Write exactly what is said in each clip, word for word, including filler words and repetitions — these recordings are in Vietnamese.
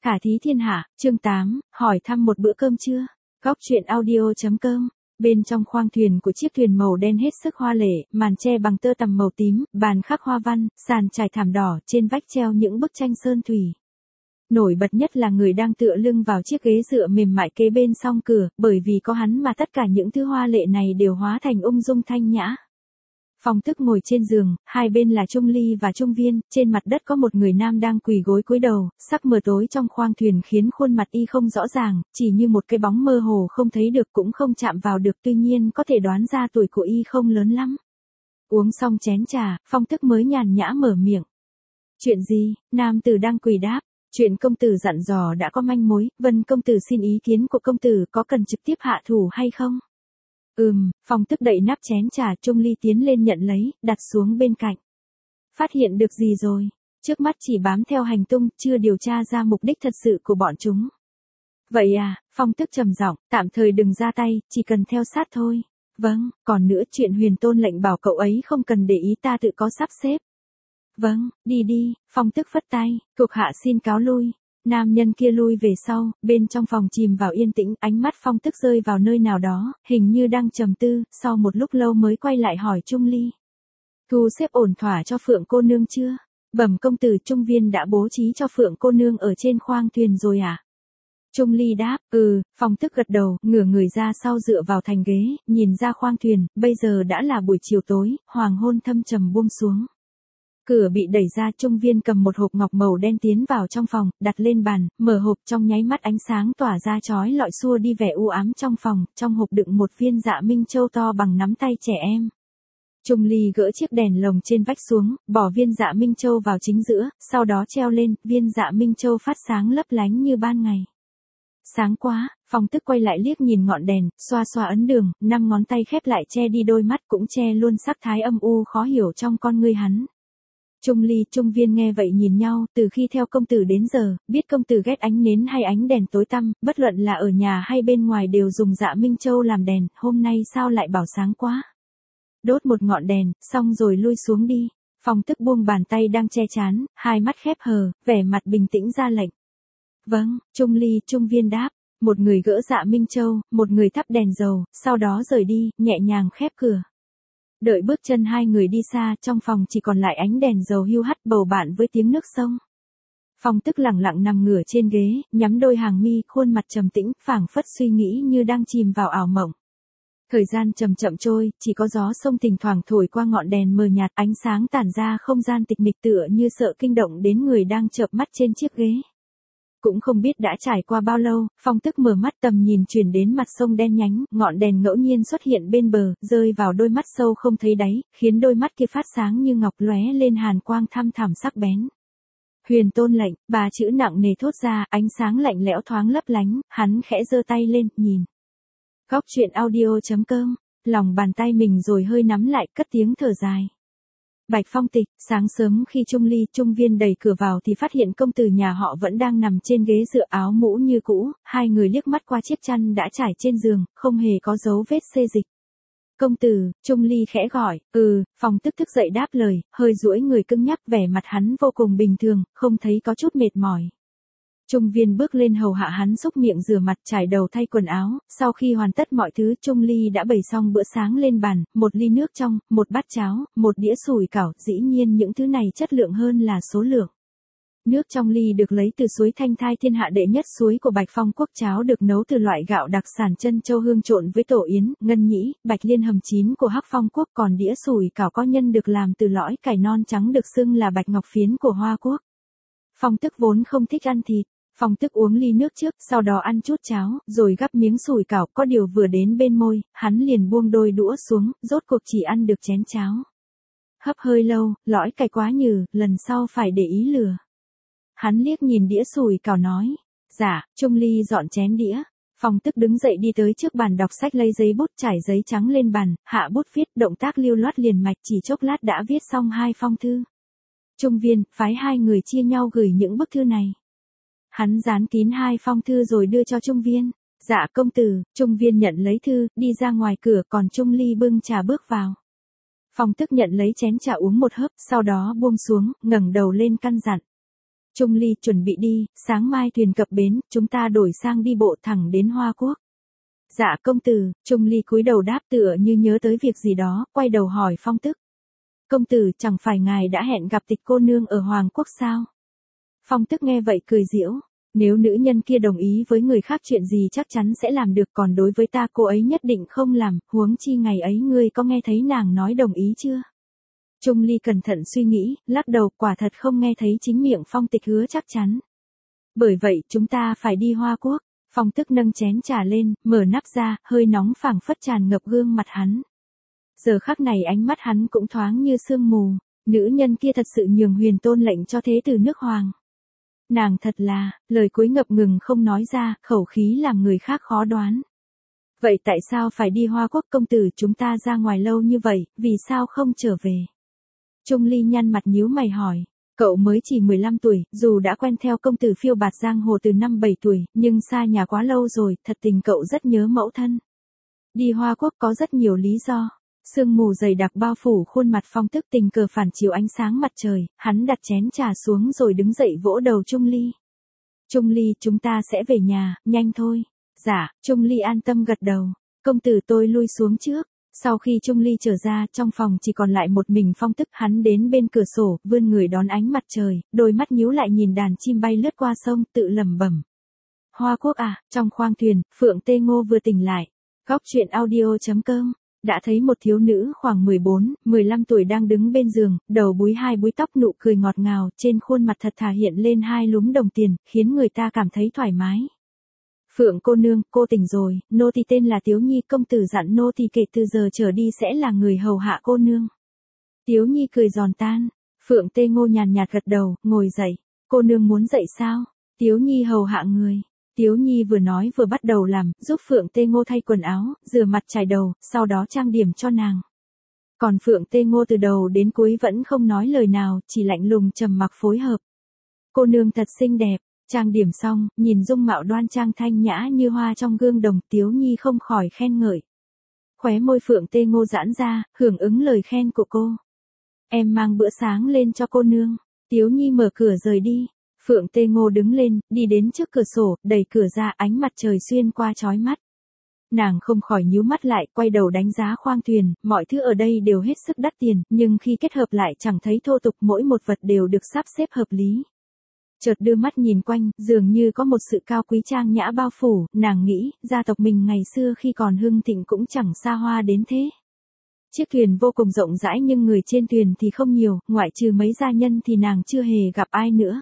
Khả thí thiên hạ, chương tám, hỏi thăm một bữa cơm trưa. Góc truyện audio.com. Bên trong khoang thuyền của chiếc thuyền màu đen hết sức hoa lệ, màn che bằng tơ tằm màu tím, bàn khắc hoa văn, sàn trải thảm đỏ, trên vách treo những bức tranh sơn thủy. Nổi bật nhất là người đang tựa lưng vào chiếc ghế dựa mềm mại kế bên song cửa, bởi vì có hắn mà tất cả những thứ hoa lệ này đều hóa thành ung dung thanh nhã. Phong Tức ngồi trên giường, hai bên là Trung Ly và Trung Viên, trên mặt đất có một người nam đang quỳ gối cúi đầu, sắc mờ tối trong khoang thuyền khiến khuôn mặt y không rõ ràng, chỉ như một cái bóng mơ hồ không thấy được cũng không chạm vào được, tuy nhiên có thể đoán ra tuổi của y không lớn lắm. Uống xong chén trà, Phong Tức mới nhàn nhã mở miệng. Chuyện gì? Nam tử đang quỳ đáp. Chuyện công tử dặn dò đã có manh mối, Vân công tử xin ý kiến của công tử, có cần trực tiếp hạ thủ hay không? Ừm, Phong Tức đậy nắp chén trà, Trung Ly tiến lên nhận lấy, đặt xuống bên cạnh. Phát hiện được gì rồi? Trước mắt chỉ bám theo hành tung, chưa điều tra ra mục đích thật sự của bọn chúng. Vậy à, Phong Tức trầm giọng, tạm thời đừng ra tay, chỉ cần theo sát thôi. Vâng, còn nữa chuyện Huyền Tôn lệnh bảo cậu ấy không cần để ý, ta tự có sắp xếp. Vâng, đi đi, Phong Tức phất tay, thuộc hạ xin cáo lui. Nam nhân kia lui về sau, bên trong phòng chìm vào yên tĩnh, ánh mắt Phong Tức rơi vào nơi nào đó, hình như đang trầm tư, sau một lúc lâu mới quay lại hỏi Trung Ly. Thu xếp ổn thỏa cho Phượng cô nương chưa? Bẩm công tử, Trung Viên đã bố trí cho Phượng cô nương ở trên khoang thuyền rồi à? Trung Ly đáp, ừ, Phong Tức gật đầu, ngửa người ra sau dựa vào thành ghế, nhìn ra khoang thuyền, bây giờ đã là buổi chiều tối, hoàng hôn thâm trầm buông xuống. Cửa bị đẩy ra, Trung Viên cầm một hộp ngọc màu đen tiến vào trong phòng, đặt lên bàn, mở hộp, trong nháy mắt ánh sáng tỏa ra chói lọi xua đi vẻ u ám trong phòng, trong hộp đựng một viên dạ minh châu to bằng nắm tay trẻ em. Trung Ly gỡ chiếc đèn lồng trên vách xuống, bỏ viên dạ minh châu vào chính giữa, sau đó treo lên, viên dạ minh châu phát sáng lấp lánh như ban ngày. Sáng quá, Phong Tức quay lại liếc nhìn ngọn đèn, xoa xoa ấn đường, năm ngón tay khép lại che đi đôi mắt, cũng che luôn sắc thái âm u khó hiểu trong con ngươi hắn. Trung Ly, Trung Viên nghe vậy nhìn nhau, từ khi theo công tử đến giờ, biết công tử ghét ánh nến hay ánh đèn tối tăm, bất luận là ở nhà hay bên ngoài đều dùng dạ minh châu làm đèn, hôm nay sao lại bảo sáng quá. Đốt một ngọn đèn, xong rồi lui xuống đi. Phong Tức buông bàn tay đang che chán, hai mắt khép hờ, vẻ mặt bình tĩnh ra lệnh. Vâng, Trung Ly, Trung Viên đáp, một người gỡ dạ minh châu, một người thắp đèn dầu, sau đó rời đi, nhẹ nhàng khép cửa. Đợi bước chân hai người đi xa, trong phòng chỉ còn lại ánh đèn dầu hiu hắt bầu bạn với tiếng nước sông. Phong Tức lặng lặng nằm ngửa trên ghế, nhắm đôi hàng mi, khuôn mặt trầm tĩnh, phảng phất suy nghĩ như đang chìm vào ảo mộng. Thời gian chậm chậm trôi, chỉ có gió sông thỉnh thoảng thổi qua ngọn đèn mờ nhạt, ánh sáng tản ra không gian tịch mịch tựa như sợ kinh động đến người đang chợp mắt trên chiếc ghế. Cũng không biết đã trải qua bao lâu, Phong Tức mở mắt, tầm nhìn chuyển đến mặt sông đen nhánh, ngọn đèn ngẫu nhiên xuất hiện bên bờ, rơi vào đôi mắt sâu không thấy đáy, khiến đôi mắt kia phát sáng như ngọc, lóe lên hàn quang thăm thẳm sắc bén. Huyền Tôn lệnh, ba chữ nặng nề thốt ra, ánh sáng lạnh lẽo thoáng lấp lánh, hắn khẽ giơ tay lên, nhìn. Góc truyện audio.com, lòng bàn tay mình rồi hơi nắm lại, cất tiếng thở dài. Bạch Phong Tịch, sáng sớm khi Trung Ly, Trung Viên đẩy cửa vào thì phát hiện công tử nhà họ vẫn đang nằm trên ghế dựa, áo mũ như cũ, hai người liếc mắt qua chiếc chăn đã trải trên giường, không hề có dấu vết xê dịch. Công tử, Trung Ly khẽ gọi, ừ, Phong Tức thức dậy đáp lời, hơi duỗi người cứng nhắc, vẻ mặt hắn vô cùng bình thường, không thấy có chút mệt mỏi. Trung Viên bước lên hầu hạ hắn xúc miệng rửa mặt, trải đầu thay quần áo, sau khi hoàn tất mọi thứ, Trung Ly đã bày xong bữa sáng lên bàn, một ly nước trong, một bát cháo, một đĩa sủi cảo, dĩ nhiên những thứ này chất lượng hơn là số lượng. Nước trong ly được lấy từ suối Thanh Thai, thiên hạ đệ nhất suối của Bạch Phong quốc, cháo được nấu từ loại gạo đặc sản Trân Châu Hương trộn với tổ yến, ngân nhĩ, bạch liên hầm chín của Hắc Phong quốc, còn đĩa sủi cảo có nhân được làm từ lõi cải non trắng được xưng là bạch ngọc phiến của Hoa quốc. Phong Tức vốn không thích ăn thịt. Phong Tức uống ly nước trước, sau đó ăn chút cháo, rồi gắp miếng sủi cảo, có điều vừa đến bên môi, hắn liền buông đôi đũa xuống, rốt cuộc chỉ ăn được chén cháo. Hấp hơi lâu, lõi cay quá nhừ, lần sau phải để ý lừa. Hắn liếc nhìn đĩa sủi cảo nói, dạ, Trung Ly dọn chén đĩa. Phong Tức đứng dậy đi tới trước bàn đọc sách, lấy giấy bút, trải giấy trắng lên bàn, hạ bút viết, động tác lưu loát liền mạch, chỉ chốc lát đã viết xong hai phong thư. Trung Viên, phái hai người chia nhau gửi những bức thư này. Hắn dán kín hai phong thư rồi đưa cho Trung Viên. Dạ công tử, Trung Viên nhận lấy thư, đi ra ngoài cửa, còn Trung Ly bưng trà bước vào. Phong Tức nhận lấy chén trà uống một hớp, sau đó buông xuống, ngẩng đầu lên căn dặn. Trung Ly chuẩn bị đi, sáng mai thuyền cập bến, chúng ta đổi sang đi bộ thẳng đến Hoa Quốc. Dạ công tử, Trung Ly cúi đầu đáp tựa như nhớ tới việc gì đó, quay đầu hỏi Phong Tức. Công tử, chẳng phải ngài đã hẹn gặp Tịch cô nương ở Hoàng Quốc sao? Phong Tức nghe vậy cười giễu. Nếu nữ nhân kia đồng ý với người khác chuyện gì chắc chắn sẽ làm được, còn đối với ta cô ấy nhất định không làm, huống chi ngày ấy ngươi có nghe thấy nàng nói đồng ý chưa? Trung Ly cẩn thận suy nghĩ, lắc đầu, quả thật không nghe thấy chính miệng Phong Tịch hứa chắc chắn. Bởi vậy chúng ta phải đi Hoa Quốc. Phong Tức nâng chén trà lên, mở nắp ra, hơi nóng phảng phất tràn ngập gương mặt hắn. Giờ khắc này ánh mắt hắn cũng thoáng như sương mù, nữ nhân kia thật sự nhường Huyền Tôn lệnh cho thế tử nước Hoàng. Nàng thật là, lời cuối ngập ngừng không nói ra, khẩu khí làm người khác khó đoán. Vậy tại sao phải đi Hoa Quốc công tử, chúng ta ra ngoài lâu như vậy, vì sao không trở về? Trung Ly nhăn mặt nhíu mày hỏi. Cậu mới chỉ mười lăm tuổi, dù đã quen theo công tử phiêu bạt giang hồ từ năm bảy tuổi, nhưng xa nhà quá lâu rồi, thật tình cậu rất nhớ mẫu thân. Đi Hoa Quốc có rất nhiều lý do. Sương mù dày đặc bao phủ khuôn mặt Phong Tức, tình cờ phản chiếu ánh sáng mặt trời, hắn đặt chén trà xuống rồi đứng dậy vỗ đầu Trung Ly. Trung Ly, chúng ta sẽ về nhà, nhanh thôi. Dạ, Trung Ly an tâm gật đầu. Công tử tôi lui xuống trước. Sau khi Trung Ly trở ra, trong phòng chỉ còn lại một mình Phong Tức, hắn đến bên cửa sổ, vươn người đón ánh mặt trời, đôi mắt nhíu lại nhìn đàn chim bay lướt qua sông, tự lẩm bẩm. Hoa Quốc à, trong khoang thuyền, Phượng Tê Ngô vừa tỉnh lại. Góc truyện audio chấm com đã thấy một thiếu nữ khoảng mười bốn, mười lăm tuổi đang đứng bên giường, đầu búi hai búi tóc, nụ cười ngọt ngào, trên khuôn mặt thật thà hiện lên hai lúm đồng tiền, khiến người ta cảm thấy thoải mái. Phượng cô nương, cô tỉnh rồi, nô tỳ tên là Tiếu Nhi, công tử dặn nô tỳ kể từ giờ trở đi sẽ là người hầu hạ cô nương. Tiếu Nhi cười giòn tan. Phượng Tê Ngô nhàn nhạt gật đầu, ngồi dậy. Cô nương muốn dậy sao? Tiếu Nhi hầu hạ người. Tiếu Nhi vừa nói vừa bắt đầu làm, giúp Phượng Tê Ngô thay quần áo, rửa mặt chải đầu, sau đó trang điểm cho nàng. Còn Phượng Tê Ngô từ đầu đến cuối vẫn không nói lời nào, chỉ lạnh lùng trầm mặc phối hợp. Cô nương thật xinh đẹp. Trang điểm xong, nhìn dung mạo đoan trang thanh nhã như hoa trong gương đồng, Tiếu Nhi không khỏi khen ngợi. Khóe môi Phượng Tê Ngô giãn ra, hưởng ứng lời khen của cô. Em mang bữa sáng lên cho cô nương. Tiếu Nhi mở cửa rời đi. Phượng Tê Ngô đứng lên, đi đến trước cửa sổ, đẩy cửa ra, ánh mặt trời xuyên qua chói mắt. Nàng không khỏi nhíu mắt lại, quay đầu đánh giá khoang thuyền, mọi thứ ở đây đều hết sức đắt tiền, nhưng khi kết hợp lại chẳng thấy thô tục, mỗi một vật đều được sắp xếp hợp lý. Chợt đưa mắt nhìn quanh, dường như có một sự cao quý trang nhã bao phủ, nàng nghĩ, gia tộc mình ngày xưa khi còn hưng thịnh cũng chẳng xa hoa đến thế. Chiếc thuyền vô cùng rộng rãi nhưng người trên thuyền thì không nhiều, ngoại trừ mấy gia nhân thì nàng chưa hề gặp ai nữa.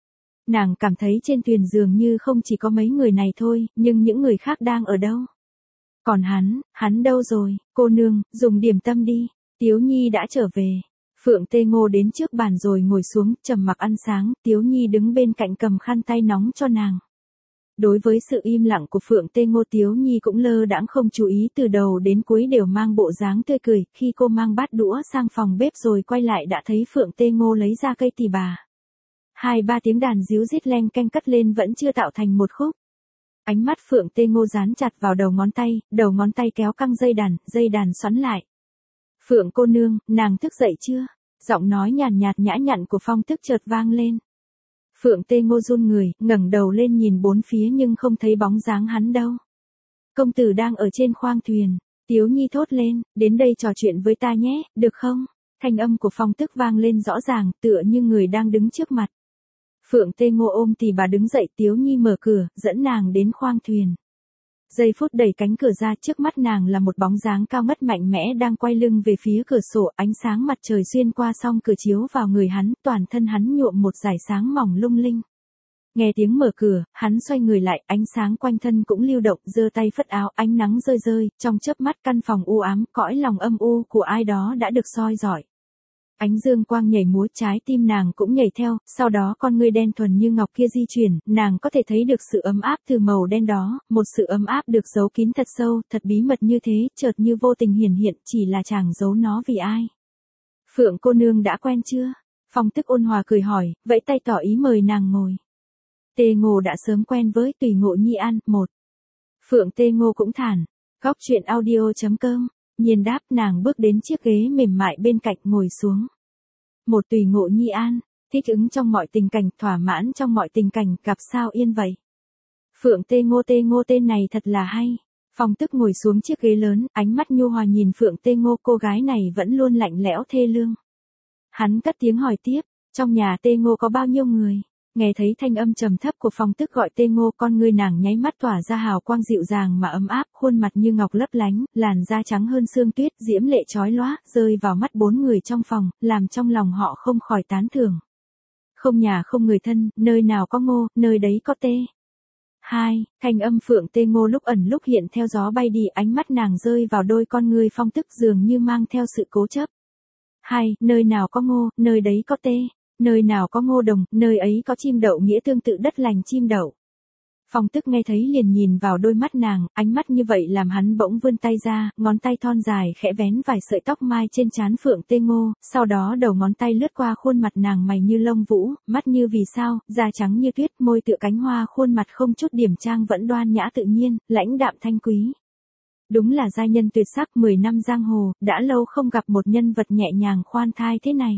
Nàng cảm thấy trên thuyền dường như không chỉ có mấy người này thôi, nhưng những người khác đang ở đâu? Còn hắn, hắn đâu rồi? Cô nương, dùng điểm tâm đi. Tiếu Nhi đã trở về. Phượng Tê Ngô đến trước bàn rồi ngồi xuống, trầm mặc ăn sáng, Tiếu Nhi đứng bên cạnh cầm khăn tay nóng cho nàng. Đối với sự im lặng của Phượng Tê Ngô, Tiếu Nhi cũng lơ đãng không chú ý, từ đầu đến cuối đều mang bộ dáng tươi cười, khi cô mang bát đũa sang phòng bếp rồi quay lại đã thấy Phượng Tê Ngô lấy ra cây tỳ bà. Hai ba tiếng đàn díu rít leng keng cất lên vẫn chưa tạo thành một khúc. Ánh mắt Phượng Tê Ngô dán chặt vào đầu ngón tay, đầu ngón tay kéo căng dây đàn, dây đàn xoắn lại. Phượng cô nương, nàng thức dậy chưa? Giọng nói nhàn nhạt nhã nhặn của Phong Tức chợt vang lên. Phượng Tê Ngô run người, ngẩng đầu lên nhìn bốn phía nhưng không thấy bóng dáng hắn đâu. Công tử đang ở trên khoang thuyền. Tiếu Nhi thốt lên, đến đây trò chuyện với ta nhé, được không? Thanh âm của Phong Tức vang lên rõ ràng, tựa như người đang đứng trước mặt. Phượng Tê Ngô ôm tỳ bà đứng dậy, Tiếu Nhi mở cửa, dẫn nàng đến khoang thuyền. Giây phút đẩy cánh cửa ra, trước mắt nàng là một bóng dáng cao ngất mạnh mẽ đang quay lưng về phía cửa sổ, ánh sáng mặt trời xuyên qua song cửa chiếu vào người hắn, toàn thân hắn nhuộm một dải sáng mỏng lung linh. Nghe tiếng mở cửa, hắn xoay người lại, ánh sáng quanh thân cũng lưu động, giơ tay phất áo, ánh nắng rơi rơi, trong chớp mắt căn phòng u ám, cõi lòng âm u của ai đó đã được soi rọi. Ánh dương quang nhảy múa, trái tim nàng cũng nhảy theo, sau đó con ngươi đen thuần như ngọc kia di chuyển, nàng có thể thấy được sự ấm áp từ màu đen đó, một sự ấm áp được giấu kín thật sâu, thật bí mật như thế, chợt như vô tình hiển hiện, chỉ là chàng giấu nó vì ai. Phượng cô nương đã quen chưa? Phong Tức ôn hòa cười hỏi, vẫy tay tỏ ý mời nàng ngồi. Tê Ngô đã sớm quen với Tùy Ngộ Nhi An, một. Phượng Tê Ngô cũng thản. Góc truyện audio chấm com. Nhiên đáp, nàng bước đến chiếc ghế mềm mại bên cạnh ngồi xuống. Một Tùy Ngộ Nhi An. Thích ứng trong mọi tình cảnh, thỏa mãn trong mọi tình cảnh, gặp sao yên vậy. Phượng Tê Ngô Tê Ngô tên này thật là hay. Phong Tức ngồi xuống chiếc ghế lớn, ánh mắt nhu hòa nhìn Phượng Tê Ngô, cô gái này vẫn luôn lạnh lẽo thê lương. Hắn cất tiếng hỏi tiếp, trong nhà Tê Ngô có bao nhiêu người? Nghe thấy thanh âm trầm thấp của Phong Tức gọi Tê Ngô, con ngươi nàng nháy mắt tỏa ra hào quang dịu dàng mà ấm áp, khuôn mặt như ngọc lấp lánh, làn da trắng hơn sương tuyết, diễm lệ chói lóa, rơi vào mắt bốn người trong phòng, làm trong lòng họ không khỏi tán thưởng. Không nhà không người thân, nơi nào có Ngô, nơi đấy có Tê. Hai, thanh âm Phượng Tê Ngô lúc ẩn lúc hiện theo gió bay đi, ánh mắt nàng rơi vào đôi con ngươi Phong Tức dường như mang theo sự cố chấp. Hai, nơi nào có Ngô, nơi đấy có Tê. Nơi nào có Ngô Đồng, nơi ấy có chim đậu, nghĩa tương tự đất lành chim đậu. Phong Tức nghe thấy liền nhìn vào đôi mắt nàng, ánh mắt như vậy làm hắn bỗng vươn tay ra, ngón tay thon dài khẽ vén vài sợi tóc mai trên trán Phượng Tê Ngô, sau đó đầu ngón tay lướt qua khuôn mặt nàng, mày như lông vũ, mắt như vì sao, da trắng như tuyết, môi tựa cánh hoa, khuôn mặt không chút điểm trang vẫn đoan nhã tự nhiên, lãnh đạm thanh quý. Đúng là giai nhân tuyệt sắc, mười năm giang hồ, đã lâu không gặp một nhân vật nhẹ nhàng khoan thai thế này.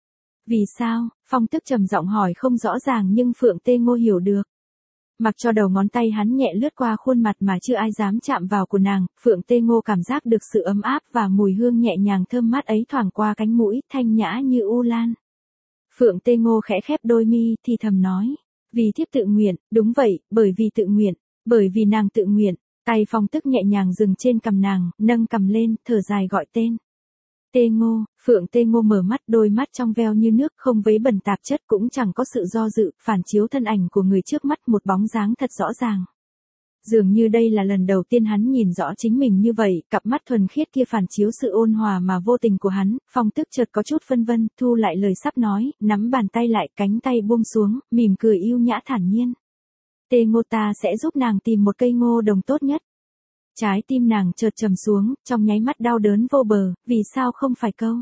Vì sao? Phong Tức trầm giọng hỏi, không rõ ràng nhưng Phượng Tê Ngô hiểu được. Mặc cho đầu ngón tay hắn nhẹ lướt qua khuôn mặt mà chưa ai dám chạm vào của nàng, Phượng Tê Ngô cảm giác được sự ấm áp và mùi hương nhẹ nhàng thơm mát ấy thoảng qua cánh mũi, thanh nhã như u lan. Phượng Tê Ngô khẽ khép đôi mi, thì thầm nói, vì thiếp tự nguyện, đúng vậy, bởi vì tự nguyện, bởi vì nàng tự nguyện. Tay Phong Tức nhẹ nhàng dừng trên cằm nàng, nâng cằm lên, thở dài gọi tên. Tê Ngô. Phượng Tê Ngô mở mắt, đôi mắt trong veo như nước, không vấy bẩn tạp chất, cũng chẳng có sự do dự, phản chiếu thân ảnh của người trước mắt, một bóng dáng thật rõ ràng. Dường như đây là lần đầu tiên hắn nhìn rõ chính mình như vậy, cặp mắt thuần khiết kia phản chiếu sự ôn hòa mà vô tình của hắn. Phong Tức chợt có chút phân vân, thu lại lời sắp nói, nắm bàn tay lại, cánh tay buông xuống, mỉm cười yêu nhã thản nhiên. Tê Ngô, ta sẽ giúp nàng tìm một cây ngô đồng tốt nhất. Trái tim nàng chợt trầm xuống, trong nháy mắt đau đớn vô bờ, vì sao không phải câu?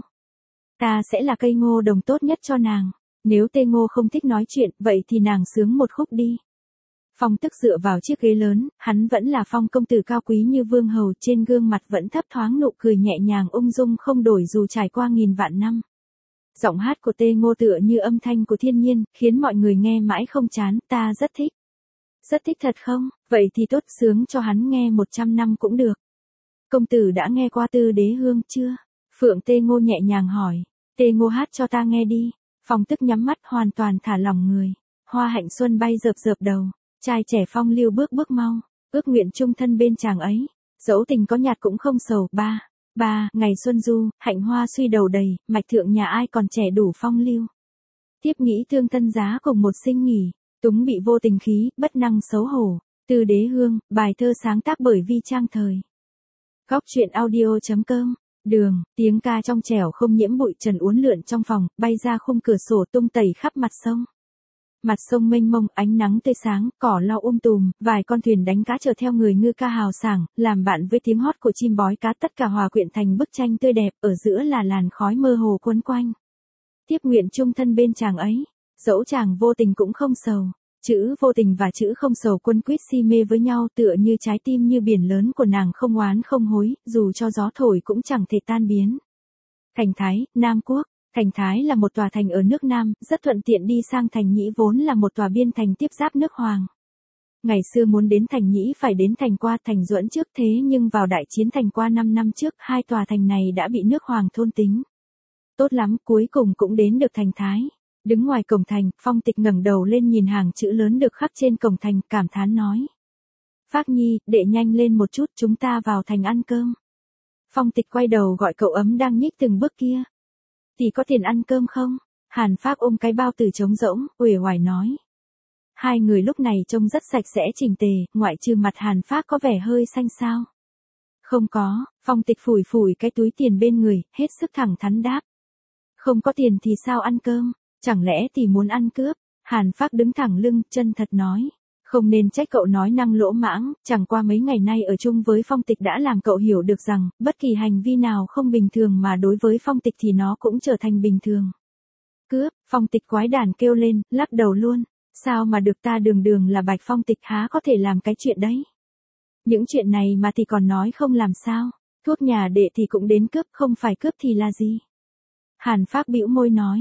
Ta sẽ là cây ngô đồng tốt nhất cho nàng. Nếu Tê Ngô không thích nói chuyện, vậy thì nàng sướng một khúc đi. Phong Tức dựa vào chiếc ghế lớn, hắn vẫn là Phong công tử cao quý như vương hầu, trên gương mặt vẫn thấp thoáng nụ cười nhẹ nhàng ung dung không đổi dù trải qua nghìn vạn năm. Giọng hát của Tê Ngô tựa như âm thanh của thiên nhiên, khiến mọi người nghe mãi không chán, ta rất thích. Rất thích thật không? Vậy thì tốt, sướng cho hắn nghe một trăm năm cũng được. Công tử đã nghe qua Tư Đế Hương chưa? Phượng Tê Ngô nhẹ nhàng hỏi. Tê Ngô hát cho ta nghe đi. Phong Tức nhắm mắt hoàn toàn thả lỏng người. Hoa hạnh xuân bay rợp rợp đầu. Trai trẻ phong lưu bước bước mau. Ước nguyện chung thân bên chàng ấy. Dẫu tình có nhạt cũng không sầu. Ba. Ba. Ngày xuân du, hạnh hoa suy đầu đầy. Mạch thượng nhà ai còn trẻ đủ phong lưu. Tiếp nghĩ thương thân giá cùng một sinh nghỉ. Túng bị vô tình khí, bất năng xấu hổ. Tư Đế Hương, bài thơ sáng tác bởi Vi Trang Thời. Góc truyện audio chấm com. Đường, tiếng ca trong trẻo không nhiễm bụi trần uốn lượn trong phòng, bay ra khung cửa sổ tung tẩy khắp mặt sông. Mặt sông mênh mông, ánh nắng tươi sáng, cỏ lau um tùm, vài con thuyền đánh cá chở theo người ngư ca hào sảng, làm bạn với tiếng hót của chim bói cá, tất cả hòa quyện thành bức tranh tươi đẹp, ở giữa là làn khói mơ hồ quấn quanh. Tiếp nguyện chung thân bên chàng ấy. Dẫu chàng vô tình cũng không sầu. Chữ vô tình và chữ không sầu quấn quýt si mê với nhau, tựa như trái tim như biển lớn của nàng không oán không hối, dù cho gió thổi cũng chẳng thể tan biến. Thành Thái, Nam Quốc. Thành Thái là một tòa thành ở nước Nam, rất thuận tiện đi sang Thành Nhĩ, vốn là một tòa biên thành tiếp giáp nước Hoàng. Ngày xưa muốn đến Thành Nhĩ phải đến Thành Qua, Thành Duẫn trước, thế nhưng vào đại chiến Thành Qua năm năm trước, hai tòa thành này đã bị nước Hoàng thôn tính. Tốt lắm, cuối cùng cũng đến được Thành Thái. Đứng ngoài cổng thành, Phong Tịch ngẩng đầu lên nhìn hàng chữ lớn được khắc trên cổng thành, cảm thán nói. Phác Nhi, đệ nhanh lên một chút, chúng ta vào thành ăn cơm. Phong Tịch quay đầu gọi cậu ấm đang nhích từng bước kia. Tỷ có tiền ăn cơm không? Hàn Phác ôm cái bao từ trống rỗng, uể oải nói. Hai người lúc này trông rất sạch sẽ chỉnh tề, ngoại trừ mặt Hàn Phác có vẻ hơi xanh xao. Không có, Phong Tịch phủi phủi cái túi tiền bên người, hết sức thẳng thắn đáp. Không có tiền thì sao ăn cơm? Chẳng lẽ tỷ muốn ăn cướp? Hàn Phác đứng thẳng lưng, chân thật nói. Không nên trách cậu nói năng lỗ mãng, chẳng qua mấy ngày nay ở chung với Phong Tịch đã làm cậu hiểu được rằng, bất kỳ hành vi nào không bình thường mà đối với Phong Tịch thì nó cũng trở thành bình thường. Cướp, Phong Tịch quái đản kêu lên, lắc đầu luôn. Sao mà được, ta đường đường là Bạch Phong Tịch há có thể làm cái chuyện đấy. Những chuyện này mà thì còn nói không làm sao. Thuốc nhà đệ thì cũng đến cướp, không phải cướp thì là gì. Hàn Phác bĩu môi nói.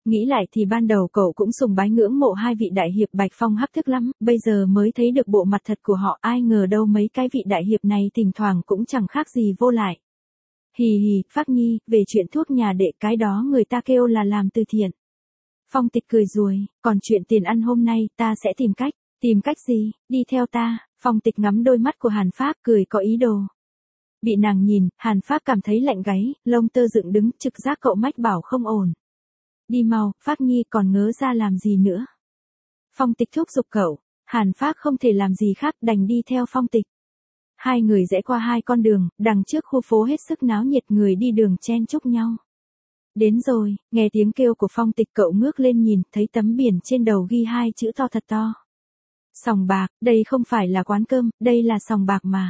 Nghĩ lại thì ban đầu cậu cũng sùng bái ngưỡng mộ hai vị đại hiệp Bạch Phong Hắc Thức lắm, bây giờ mới thấy được bộ mặt thật của họ, ai ngờ đâu mấy cái vị đại hiệp này thỉnh thoảng cũng chẳng khác gì vô lại. Hì hì, Phác Nhi, về chuyện thuốc nhà đệ cái đó người ta kêu là làm từ thiện. Phong Tịch cười ruồi, còn chuyện tiền ăn hôm nay ta sẽ tìm cách. Tìm cách gì, đi theo ta. Phong Tịch ngắm đôi mắt của Hàn Phác cười có ý đồ. Bị nàng nhìn, Hàn Phác cảm thấy lạnh gáy, lông tơ dựng đứng, trực giác cậu mách bảo không ổn. Đi mau, Phác Nhi còn ngớ ra làm gì nữa. Phong Tịch thúc giục cậu, Hàn Phác không thể làm gì khác đành đi theo Phong Tịch. Hai người rẽ qua hai con đường, đằng trước khu phố hết sức náo nhiệt, người đi đường chen chúc nhau. Đến rồi, nghe tiếng kêu của Phong Tịch cậu ngước lên nhìn, thấy tấm biển trên đầu ghi hai chữ to thật to. Sòng bạc, đây không phải là quán cơm, đây là sòng bạc mà.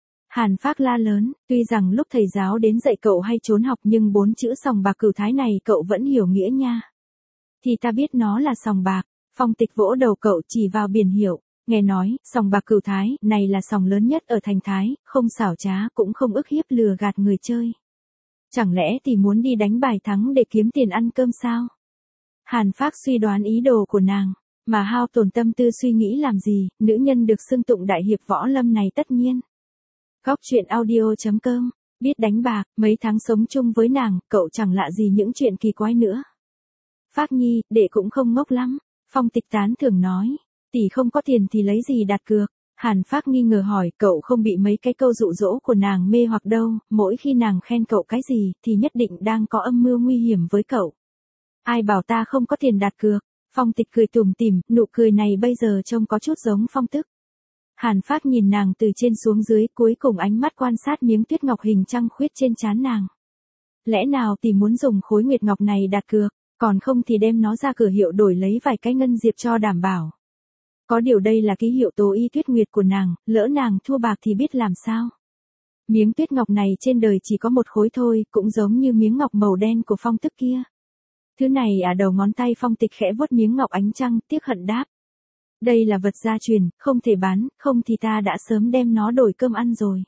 Hàn Phác la lớn, tuy rằng lúc thầy giáo đến dạy cậu hay trốn học nhưng bốn chữ sòng bạc Cửu Thái này cậu vẫn hiểu nghĩa nha. Thì ta biết nó là sòng bạc. Phong Tịch vỗ đầu cậu chỉ vào biển hiệu, nghe nói, sòng bạc Cửu Thái này là sòng lớn nhất ở thành Thái, không xảo trá cũng không ức hiếp lừa gạt người chơi. Chẳng lẽ thì muốn đi đánh bài thắng để kiếm tiền ăn cơm sao? Hàn Phác suy đoán ý đồ của nàng, mà hao tổn tâm tư suy nghĩ làm gì, nữ nhân được xưng tụng đại hiệp võ lâm này tất nhiên. Góc truyện audio chấm com, biết đánh bạc, mấy tháng sống chung với nàng, cậu chẳng lạ gì những chuyện kỳ quái nữa. Phác Nhi, đệ cũng không ngốc lắm. Phong Tịch tán thưởng nói, tỷ không có tiền thì lấy gì đặt cược. Hàn Phác nghi ngờ hỏi, cậu không bị mấy cái câu dụ dỗ của nàng mê hoặc đâu, mỗi khi nàng khen cậu cái gì thì nhất định đang có âm mưu nguy hiểm với cậu. Ai bảo ta không có tiền đặt cược. Phong Tịch cười tủm tỉm, nụ cười này bây giờ trông có chút giống Phong Tức. Hàn Phác nhìn nàng từ trên xuống dưới, cuối cùng ánh mắt quan sát miếng tuyết ngọc hình trăng khuyết trên trán nàng. Lẽ nào tỷ muốn dùng khối nguyệt ngọc này đặt cược, còn không thì đem nó ra cửa hiệu đổi lấy vài cái ngân diệp cho đảm bảo. Có điều đây là ký hiệu tố y tuyết nguyệt của nàng, lỡ nàng thua bạc thì biết làm sao. Miếng tuyết ngọc này trên đời chỉ có một khối thôi, cũng giống như miếng ngọc màu đen của Phong Tức kia. Thứ này à, đầu ngón tay Phong Tịch khẽ vuốt miếng ngọc ánh trăng, tiếc hận đáp. Đây là vật gia truyền, không thể bán, không thì ta đã sớm đem nó đổi cơm ăn rồi.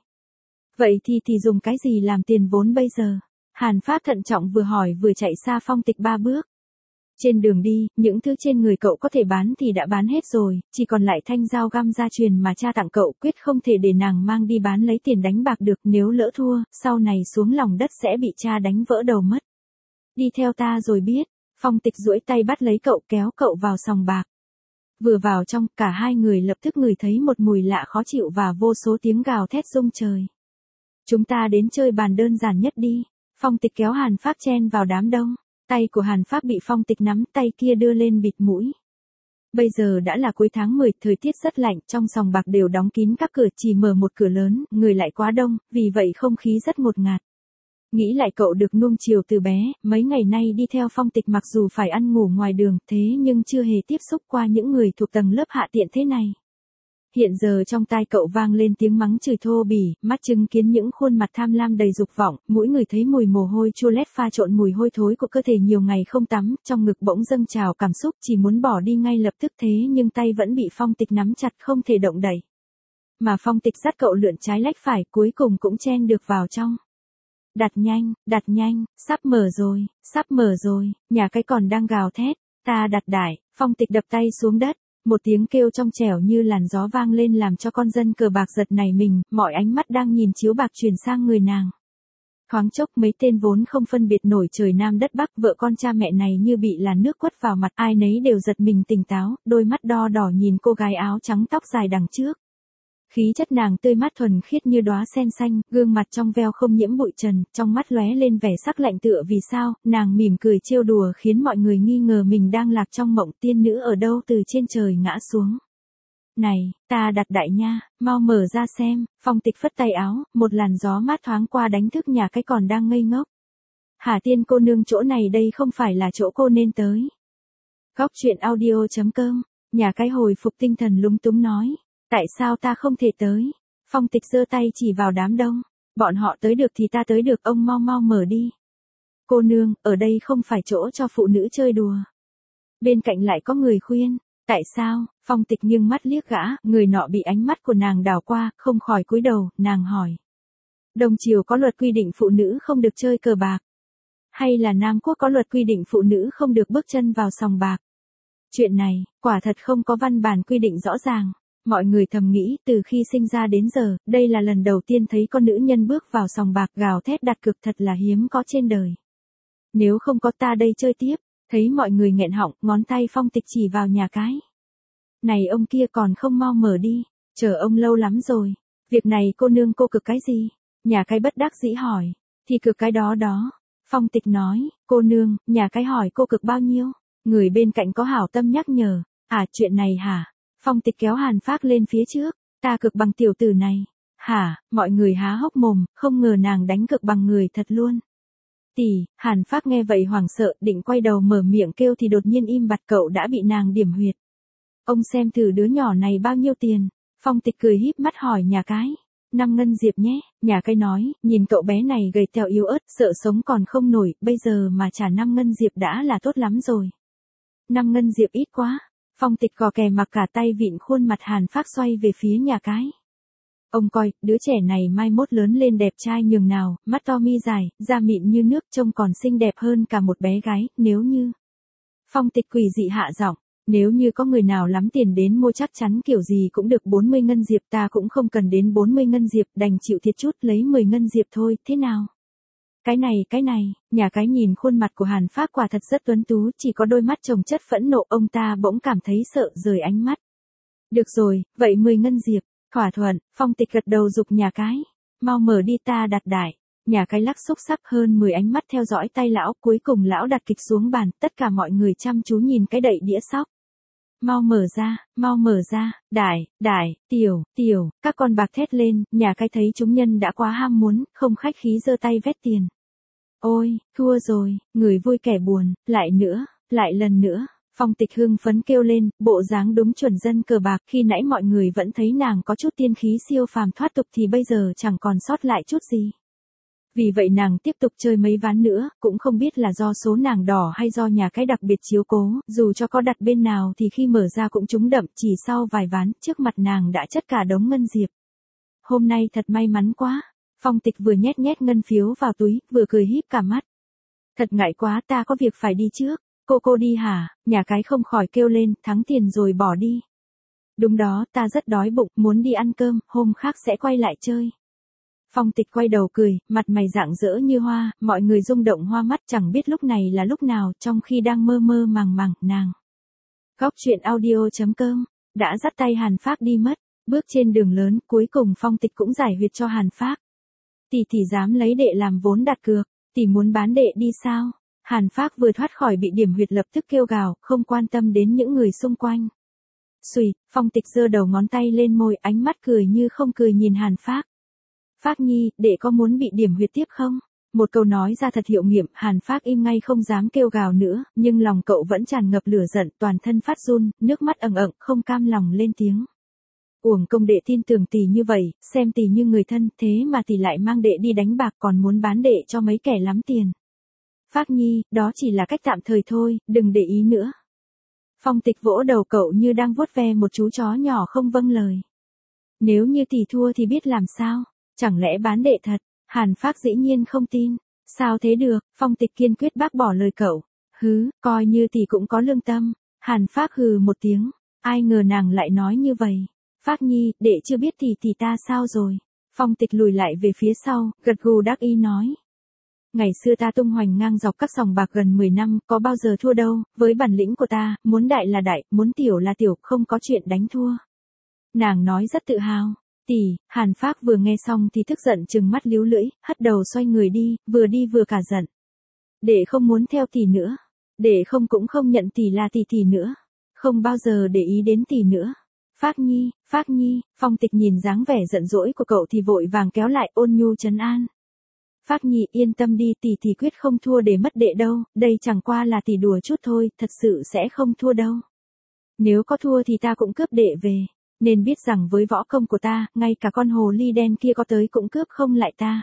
Vậy thì thì dùng cái gì làm tiền vốn bây giờ? Hàn Phác thận trọng vừa hỏi vừa chạy xa Phong Tịch ba bước. Trên đường đi, những thứ trên người cậu có thể bán thì đã bán hết rồi, chỉ còn lại thanh dao găm gia truyền mà cha tặng cậu, quyết không thể để nàng mang đi bán lấy tiền đánh bạc được, nếu lỡ thua, sau này xuống lòng đất sẽ bị cha đánh vỡ đầu mất. Đi theo ta rồi biết. Phong Tịch duỗi tay bắt lấy cậu kéo cậu vào sòng bạc. Vừa vào trong, cả hai người lập tức ngửi thấy một mùi lạ khó chịu và vô số tiếng gào thét rung trời. Chúng ta đến chơi bàn đơn giản nhất đi. Phong Tịch kéo Hàn Phác chen vào đám đông. Tay của Hàn Phác bị Phong Tịch nắm, tay kia đưa lên bịt mũi. Bây giờ đã là cuối tháng mười, thời tiết rất lạnh, trong sòng bạc đều đóng kín các cửa, chỉ mở một cửa lớn, người lại quá đông, vì vậy không khí rất ngột ngạt. Nghĩ lại cậu được nuông chiều từ bé, mấy ngày nay đi theo Phong Tịch mặc dù phải ăn ngủ ngoài đường, thế nhưng chưa hề tiếp xúc qua những người thuộc tầng lớp hạ tiện thế này. Hiện giờ trong tai cậu vang lên tiếng mắng chửi thô bỉ, mắt chứng kiến những khuôn mặt tham lam đầy dục vọng, mũi người thấy mùi mồ hôi chua lét pha trộn mùi hôi thối của cơ thể nhiều ngày không tắm, trong ngực bỗng dâng trào cảm xúc chỉ muốn bỏ đi ngay lập tức, thế nhưng tay vẫn bị Phong Tịch nắm chặt không thể động đậy. Mà Phong Tịch dắt cậu lượn trái lách phải, cuối cùng cũng chen được vào trong. Đặt nhanh, đặt nhanh, sắp mở rồi, sắp mở rồi, nhà cái còn đang gào thét, ta đặt đại. Phong Tịch đập tay xuống đất, một tiếng kêu trong trẻo như làn gió vang lên làm cho con dân cờ bạc giật nảy mình, mọi ánh mắt đang nhìn chiếu bạc chuyển sang người nàng. Thoáng chốc mấy tên vốn không phân biệt nổi trời nam đất bắc, vợ con cha mẹ này như bị làn nước quất vào mặt, ai nấy đều giật mình tỉnh táo, đôi mắt đo đỏ nhìn cô gái áo trắng tóc dài đằng trước. Khí chất nàng tươi mát thuần khiết như đóa sen xanh, gương mặt trong veo không nhiễm bụi trần, trong mắt lóe lên vẻ sắc lạnh tựa vì sao, nàng mỉm cười trêu đùa khiến mọi người nghi ngờ mình đang lạc trong mộng, tiên nữ ở đâu từ trên trời ngã xuống. Này, ta đặt đại nha, mau mở ra xem. Phong Tịch phất tay áo, một làn gió mát thoáng qua đánh thức nhà cái còn đang ngây ngốc. Hà tiên cô nương, chỗ này đây không phải là chỗ cô nên tới. Góc truyện audio chấm com, nhà cái hồi phục tinh thần lúng túng nói. Tại sao ta không thể tới? Phong Tịch giơ tay chỉ vào đám đông. Bọn họ tới được thì ta tới được, ông mau mau mở đi. Cô nương, ở đây không phải chỗ cho phụ nữ chơi đùa. Bên cạnh lại có người khuyên. Tại sao? Phong Tịch nghiêng mắt liếc gã, người nọ bị ánh mắt của nàng đảo qua, không khỏi cúi đầu, nàng hỏi. Đồng triều có luật quy định phụ nữ không được chơi cờ bạc. Hay là Nam Quốc có luật quy định phụ nữ không được bước chân vào sòng bạc? Chuyện này, quả thật không có văn bản quy định rõ ràng. Mọi người thầm nghĩ từ khi sinh ra đến giờ, đây là lần đầu tiên thấy con nữ nhân bước vào sòng bạc gào thét đặt cược thật là hiếm có trên đời. Nếu không có ta đây chơi tiếp, thấy mọi người nghẹn họng, ngón tay Phong Tịch chỉ vào nhà cái. Này ông kia còn không mau mở đi, chờ ông lâu lắm rồi. Việc này cô nương cô cực cái gì? Nhà cái bất đắc dĩ hỏi. Thì cực cái đó đó. Phong Tịch nói, cô nương, nhà cái hỏi cô cực bao nhiêu? Người bên cạnh có hảo tâm nhắc nhở. À chuyện này hả? Phong Tịch kéo Hàn Phác lên phía trước. Ta cực bằng tiểu tử này. Hả? Mọi người há hốc mồm, không ngờ nàng đánh cực bằng người thật luôn. Tỷ, Hàn Phác nghe vậy hoảng sợ, định quay đầu mở miệng kêu thì đột nhiên im bặt, cậu đã bị nàng điểm huyệt. Ông xem thử đứa nhỏ này bao nhiêu tiền. Phong Tịch cười híp mắt hỏi nhà cái. Năm ngân diệp nhé, nhà cái nói, nhìn cậu bé này gầy teo yếu ớt, sợ sống còn không nổi, bây giờ mà trả năm ngân diệp đã là tốt lắm rồi. Năm ngân diệp ít quá. Phong Tịch cò kè mặc cả tay vịn khuôn mặt Hàn Phác xoay về phía nhà cái. Ông coi, đứa trẻ này mai mốt lớn lên đẹp trai nhường nào, mắt to mi dài, da mịn như nước, trông còn xinh đẹp hơn cả một bé gái, nếu như. Phong Tịch quỷ dị hạ giọng, nếu như có người nào lắm tiền đến mua chắc chắn kiểu gì cũng được bốn mươi ngân diệp, ta cũng không cần đến bốn mươi ngân diệp, đành chịu thiệt chút lấy mười ngân diệp thôi, thế nào? Cái này, cái này, nhà cái nhìn khuôn mặt của Hàn Phác quả thật rất tuấn tú, chỉ có đôi mắt trồng chất phẫn nộ, ông ta bỗng cảm thấy sợ rời ánh mắt. Được rồi, vậy mười ngân diệp. Thỏa thuận, Phong Tịch gật đầu giục nhà cái. Mau mở đi ta đặt đại. Nhà cái lắc xúc sắc hơn mười ánh mắt theo dõi tay lão, cuối cùng lão đặt kịch xuống bàn, tất cả mọi người chăm chú nhìn cái đậy đĩa sóc. Mau mở ra, mau mở ra, đại, đại, tiểu, tiểu, các con bạc thét lên, nhà cái thấy chúng nhân đã quá ham muốn, không khách khí giơ tay vét tiền. Ôi, thua rồi, người vui kẻ buồn, lại nữa, lại lần nữa. Phong Tịch hưng phấn kêu lên, bộ dáng đúng chuẩn dân cờ bạc, khi nãy mọi người vẫn thấy nàng có chút tiên khí siêu phàm thoát tục thì bây giờ chẳng còn sót lại chút gì. Vì vậy nàng tiếp tục chơi mấy ván nữa, cũng không biết là do số nàng đỏ hay do nhà cái đặc biệt chiếu cố, dù cho có đặt bên nào thì khi mở ra cũng trúng đậm, chỉ sau vài ván, trước mặt nàng đã chất cả đống ngân diệp. Hôm nay thật may mắn quá. Phong Tịch vừa nhét nhét ngân phiếu vào túi, vừa cười híp cả mắt. Thật ngại quá, ta có việc phải đi trước. Cô cô đi hả? Nhà cái không khỏi kêu lên, thắng tiền rồi bỏ đi. Đúng đó, ta rất đói bụng, muốn đi ăn cơm, hôm khác sẽ quay lại chơi. Phong Tịch quay đầu cười, mặt mày rạng rỡ như hoa, mọi người rung động hoa mắt, chẳng biết lúc này là lúc nào, trong khi đang mơ mơ màng màng, nàng. Góc truyện audio chấm com, đã dắt tay Hàn Phác đi mất, bước trên đường lớn, cuối cùng Phong Tịch cũng giải huyệt cho Hàn Phác. Tỷ tỷ dám lấy đệ làm vốn đặt cược, tỷ muốn bán đệ đi sao? Hàn Phác vừa thoát khỏi bị điểm huyệt lập tức kêu gào, không quan tâm đến những người xung quanh. Xùi, Phong Tịch giơ đầu ngón tay lên môi, ánh mắt cười như không cười nhìn Hàn Phác. Phác nhi, đệ có muốn bị điểm huyệt tiếp không? Một câu nói ra thật hiệu nghiệm, Hàn Phác im ngay không dám kêu gào nữa, nhưng lòng cậu vẫn tràn ngập lửa giận, toàn thân phát run, nước mắt ẩn ẩn, không cam lòng lên tiếng. Uổng công đệ tin tưởng tỷ như vậy, xem tỷ như người thân, thế mà tỷ lại mang đệ đi đánh bạc còn muốn bán đệ cho mấy kẻ lắm tiền. Phác nhi, đó chỉ là cách tạm thời thôi, đừng để ý nữa. Phong Tịch vỗ đầu cậu như đang vuốt ve một chú chó nhỏ không vâng lời. Nếu như tỷ thua thì biết làm sao, chẳng lẽ bán đệ thật? Hàn Phác dĩ nhiên không tin. Sao thế được? Phong Tịch kiên quyết bác bỏ lời cậu. Hứ, coi như tỷ cũng có lương tâm. Hàn Phác hừ một tiếng, ai ngờ nàng lại nói như vậy. Phác nhi, đệ chưa biết tỷ tỷ ta sao rồi. Phong Tịch lùi lại về phía sau, gật gù đắc ý nói. Ngày xưa ta tung hoành ngang dọc các sòng bạc gần mười năm, có bao giờ thua đâu, với bản lĩnh của ta, muốn đại là đại, muốn tiểu là tiểu, không có chuyện đánh thua. Nàng nói rất tự hào. Tỷ, Hàn Phác vừa nghe xong thì tức giận trừng mắt líu lưỡi, hất đầu xoay người đi, vừa đi vừa cả giận. Đệ không muốn theo tỷ nữa. Đệ không cũng không nhận tỷ là tỷ tỷ nữa. Không bao giờ để ý đến tỷ nữa. Phác nhi, Phác nhi, Phong Tịch nhìn dáng vẻ giận dỗi của cậu thì vội vàng kéo lại ôn nhu trấn an. Phác nhi yên tâm đi, tỷ tỷ quyết không thua để mất đệ đâu, đây chẳng qua là tỷ đùa chút thôi, thật sự sẽ không thua đâu. Nếu có thua thì ta cũng cướp đệ về, nên biết rằng với võ công của ta, ngay cả con hồ ly đen kia có tới cũng cướp không lại ta.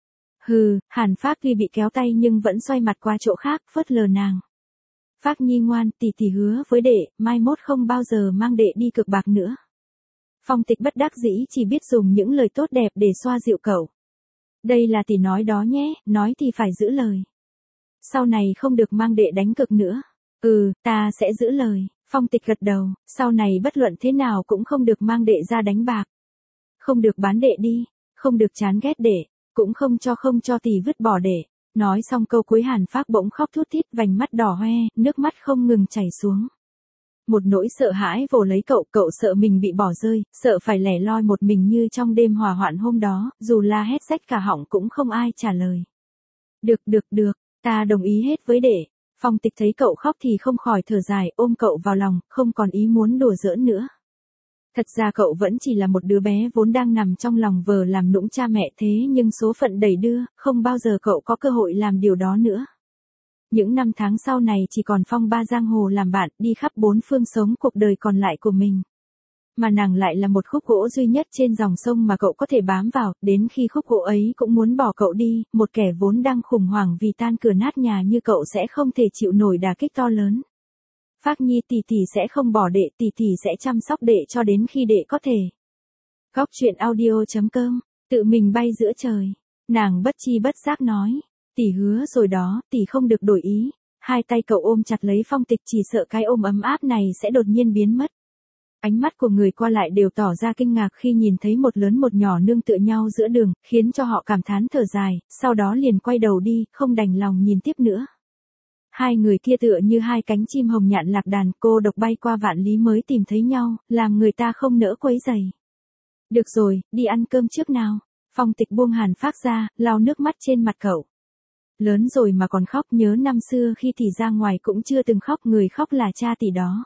Hừ, Hàn Phác tuy bị kéo tay nhưng vẫn xoay mặt qua chỗ khác, phớt lờ nàng. Phác nhi ngoan, tỷ tỷ hứa với đệ, mai mốt không bao giờ mang đệ đi cược bạc nữa. Phong Tịch bất đắc dĩ chỉ biết dùng những lời tốt đẹp để xoa dịu cậu. Đây là tỷ nói đó nhé, nói thì phải giữ lời. sau này không được mang đệ đánh cược nữa. Ừ, ta sẽ giữ lời. Phong Tịch gật đầu, sau này bất luận thế nào cũng không được mang đệ ra đánh bạc. Không được bán đệ đi, không được chán ghét đệ, cũng không cho không cho tỷ vứt bỏ đệ. Nói xong câu cuối Hàn Phác bỗng khóc thút thít, vành mắt đỏ hoe, nước mắt không ngừng chảy xuống. Một nỗi sợ hãi vồ lấy cậu, cậu sợ mình bị bỏ rơi, sợ phải lẻ loi một mình như trong đêm hỏa hoạn hôm đó, dù la hét rách cả họng cũng không ai trả lời. Được được được, ta đồng ý hết với đệ. Phong Tịch thấy cậu khóc thì không khỏi thở dài, ôm cậu vào lòng, không còn ý muốn đùa giỡn nữa. Thật ra cậu vẫn chỉ là một đứa bé vốn đang nằm trong lòng vờ làm nũng cha mẹ, thế nhưng số phận đẩy đưa, không bao giờ cậu có cơ hội làm điều đó nữa. Những năm tháng sau này chỉ còn phong ba giang hồ làm bạn, đi khắp bốn phương sống cuộc đời còn lại của mình. Mà nàng lại là một khúc gỗ duy nhất trên dòng sông mà cậu có thể bám vào, đến khi khúc gỗ ấy cũng muốn bỏ cậu đi, một kẻ vốn đang khủng hoảng vì tan cửa nát nhà như cậu sẽ không thể chịu nổi đả kích to lớn. Phác Nhi tỷ tỷ sẽ không bỏ đệ, tỷ tỷ sẽ chăm sóc đệ cho đến khi đệ có thể. Góc truyện audio chấm com, tự mình bay giữa trời. Nàng bất chi bất giác nói, tỷ hứa rồi đó, tỷ không được đổi ý. Hai tay cậu ôm chặt lấy Phong Tịch, chỉ sợ cái ôm ấm áp này sẽ đột nhiên biến mất. Ánh mắt của người qua lại đều tỏ ra kinh ngạc khi nhìn thấy một lớn một nhỏ nương tựa nhau giữa đường, khiến cho họ cảm thán thở dài, sau đó liền quay đầu đi, không đành lòng nhìn tiếp nữa. Hai người kia tựa như hai cánh chim hồng nhạn lạc đàn, cô độc bay qua vạn lý mới tìm thấy nhau, làm người ta không nỡ quấy rầy. Được rồi, đi ăn cơm trước nào. Phong Tịch buông Hàn Phác ra, lau nước mắt trên mặt cậu. Lớn rồi mà còn khóc, nhớ năm xưa khi tỷ ra ngoài cũng chưa từng khóc, người khóc là cha tỷ đó.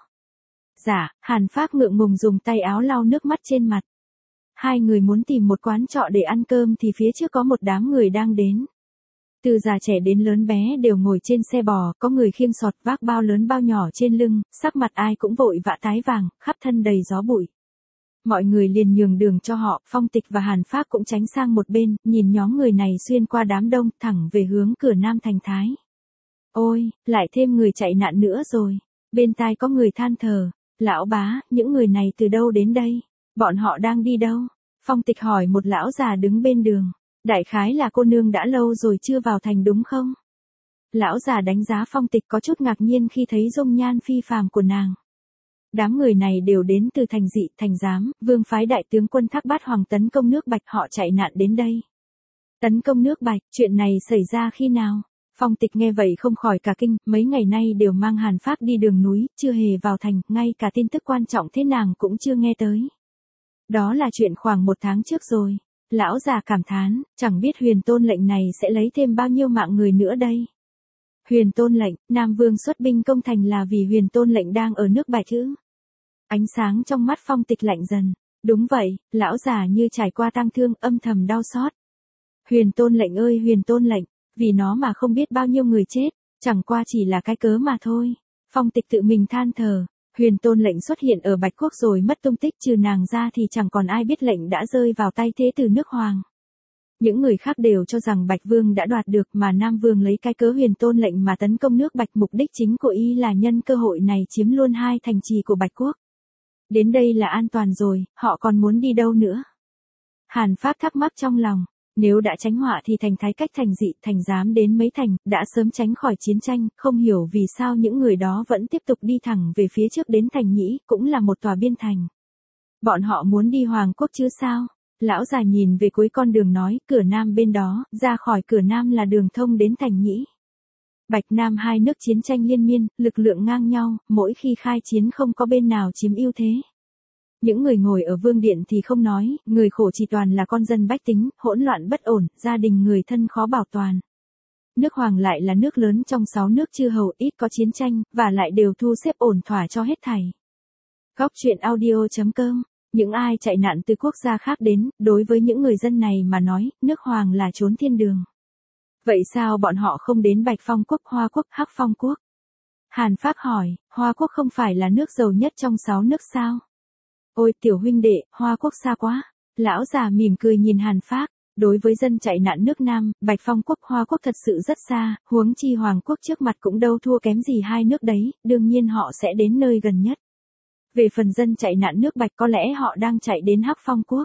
Dạ, Hàn Phác ngượng ngùng dùng tay áo lau nước mắt trên mặt. Hai người muốn tìm một quán trọ để ăn cơm thì phía trước có một đám người đang đến. Từ già trẻ đến lớn bé đều ngồi trên xe bò, có người khiêng sọt vác bao lớn bao nhỏ trên lưng, sắc mặt ai cũng vội vã tái vàng, khắp thân đầy gió bụi. Mọi người liền nhường đường cho họ, Phong Tịch và Hàn Phác cũng tránh sang một bên, nhìn nhóm người này xuyên qua đám đông, thẳng về hướng cửa Nam Thành Thái. Ôi, lại thêm người chạy nạn nữa rồi. Bên tai có người than thở, lão bá, những người này từ đâu đến đây? Bọn họ đang đi đâu? Phong Tịch hỏi một lão già đứng bên đường. Đại khái là cô nương đã lâu rồi chưa vào thành đúng không? Lão già đánh giá Phong Tịch có chút ngạc nhiên khi thấy dung nhan phi phàm của nàng. Đám người này đều đến từ thành Dị, thành Giám, vương phái đại tướng quân Thác Bát Hoàng tấn công nước Bạch, họ chạy nạn đến đây. Tấn công nước Bạch, chuyện này xảy ra khi nào? Phong Tịch nghe vậy không khỏi cả kinh, mấy ngày nay đều mang Hàn Phác đi đường núi, chưa hề vào thành, ngay cả tin tức quan trọng thế nàng cũng chưa nghe tới. Đó là chuyện khoảng một tháng trước rồi. Lão già cảm thán, chẳng biết Huyền Tôn lệnh này sẽ lấy thêm bao nhiêu mạng người nữa đây. Huyền Tôn lệnh, Nam Vương xuất binh công thành là vì Huyền Tôn lệnh đang ở nước Bạch chứ? Ánh sáng trong mắt Phong Tịch lạnh dần. Đúng vậy, lão già như trải qua tang thương, âm thầm đau xót. Huyền Tôn lệnh ơi Huyền Tôn lệnh, vì nó mà không biết bao nhiêu người chết, chẳng qua chỉ là cái cớ mà thôi. Phong Tịch tự mình than thở. Huyền Tôn lệnh xuất hiện ở Bạch Quốc rồi mất tung tích, trừ nàng ra thì chẳng còn ai biết lệnh đã rơi vào tay thế tử nước Hoàng. Những người khác đều cho rằng Bạch Vương đã đoạt được, mà Nam Vương lấy cái cớ Huyền Tôn lệnh mà tấn công nước Bạch, mục đích chính của y là nhân cơ hội này chiếm luôn hai thành trì của Bạch Quốc. Đến đây là an toàn rồi, họ còn muốn đi đâu nữa? Hàn Phác thắc mắc trong lòng. Nếu đã tránh họa thì thành Thái cách thành Dị, thành Giám đến mấy thành, đã sớm tránh khỏi chiến tranh, không hiểu vì sao những người đó vẫn tiếp tục đi thẳng về phía trước đến thành Nhĩ, cũng là một tòa biên thành. Bọn họ muốn đi Hoàng Quốc chứ sao? Lão già nhìn về cuối con đường nói, cửa Nam bên đó, ra khỏi cửa Nam là đường thông đến thành Nhĩ. Bạch Nam hai nước chiến tranh liên miên, lực lượng ngang nhau, mỗi khi khai chiến không có bên nào chiếm ưu thế. Những người ngồi ở vương điện thì không nói, người khổ chỉ toàn là con dân bách tính, hỗn loạn bất ổn, gia đình người thân khó bảo toàn. Nước Hoàng lại là nước lớn trong sáu nước chư hầu, ít có chiến tranh, và lại đều thu xếp ổn thỏa cho hết thảy. Góc truyện audio chấm com, những ai chạy nạn từ quốc gia khác đến, đối với những người dân này mà nói, nước Hoàng là chốn thiên đường. Vậy sao bọn họ không đến Bạch Phong Quốc, Hoa Quốc, Hắc Phong Quốc? Hàn Phác hỏi, Hoa Quốc không phải là nước giàu nhất trong sáu nước sao? Ôi tiểu huynh đệ, Hoa Quốc xa quá. Lão già mỉm cười nhìn Hàn Phác. Đối với dân chạy nạn nước Nam, Bạch Phong Quốc, Hoa Quốc thật sự rất xa, huống chi Hoàng Quốc trước mặt cũng đâu thua kém gì hai nước đấy, đương nhiên họ sẽ đến nơi gần nhất. Về phần dân chạy nạn nước Bạch có lẽ họ đang chạy đến Hắc Phong Quốc.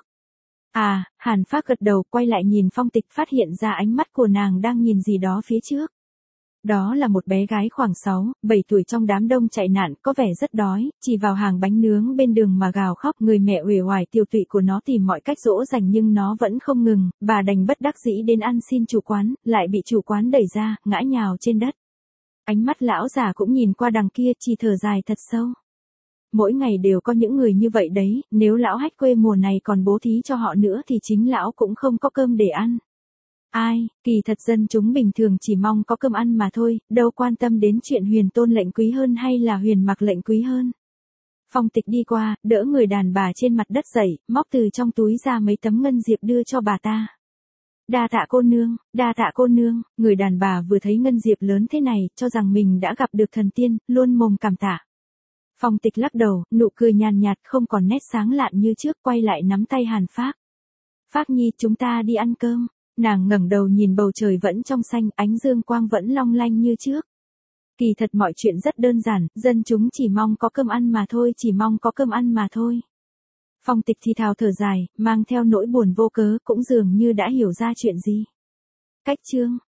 À, Hàn Phác gật đầu, quay lại nhìn Phong Tịch, phát hiện ra ánh mắt của nàng đang nhìn gì đó phía trước. Đó là một bé gái khoảng sáu, bảy tuổi trong đám đông chạy nạn, có vẻ rất đói, chỉ vào hàng bánh nướng bên đường mà gào khóc. Người mẹ uể oải tiều tụy của nó tìm mọi cách dỗ dành nhưng nó vẫn không ngừng, bà đành bất đắc dĩ đến ăn xin chủ quán, lại bị chủ quán đẩy ra, ngã nhào trên đất. Ánh mắt lão già cũng nhìn qua đằng kia, chỉ thở dài thật sâu. Mỗi ngày đều có những người như vậy đấy, nếu lão Hách quê mùa này còn bố thí cho họ nữa thì chính lão cũng không có cơm để ăn. Ai, kỳ thật dân chúng bình thường chỉ mong có cơm ăn mà thôi, đâu quan tâm đến chuyện Huyền Tôn lệnh quý hơn hay là Huyền Mặc lệnh quý hơn. Phong Tịch đi qua, đỡ người đàn bà trên mặt đất dậy, móc từ trong túi ra mấy tấm ngân diệp đưa cho bà ta. Đa tạ cô nương, đa tạ cô nương. Người đàn bà vừa thấy ngân diệp lớn thế này, cho rằng mình đã gặp được thần tiên, luôn mồm cảm tạ. Phong Tịch lắc đầu, nụ cười nhàn nhạt không còn nét sáng lạn như trước, quay lại nắm tay Hàn Phác. Phác Nhi, chúng ta đi ăn cơm. Nàng ngẩng đầu nhìn bầu trời vẫn trong xanh, ánh dương quang vẫn long lanh như trước. Kỳ thật mọi chuyện rất đơn giản, dân chúng chỉ mong có cơm ăn mà thôi, chỉ mong có cơm ăn mà thôi. Phong Tịch thì thào thở dài, mang theo nỗi buồn vô cớ, cũng dường như đã hiểu ra chuyện gì. Cách chương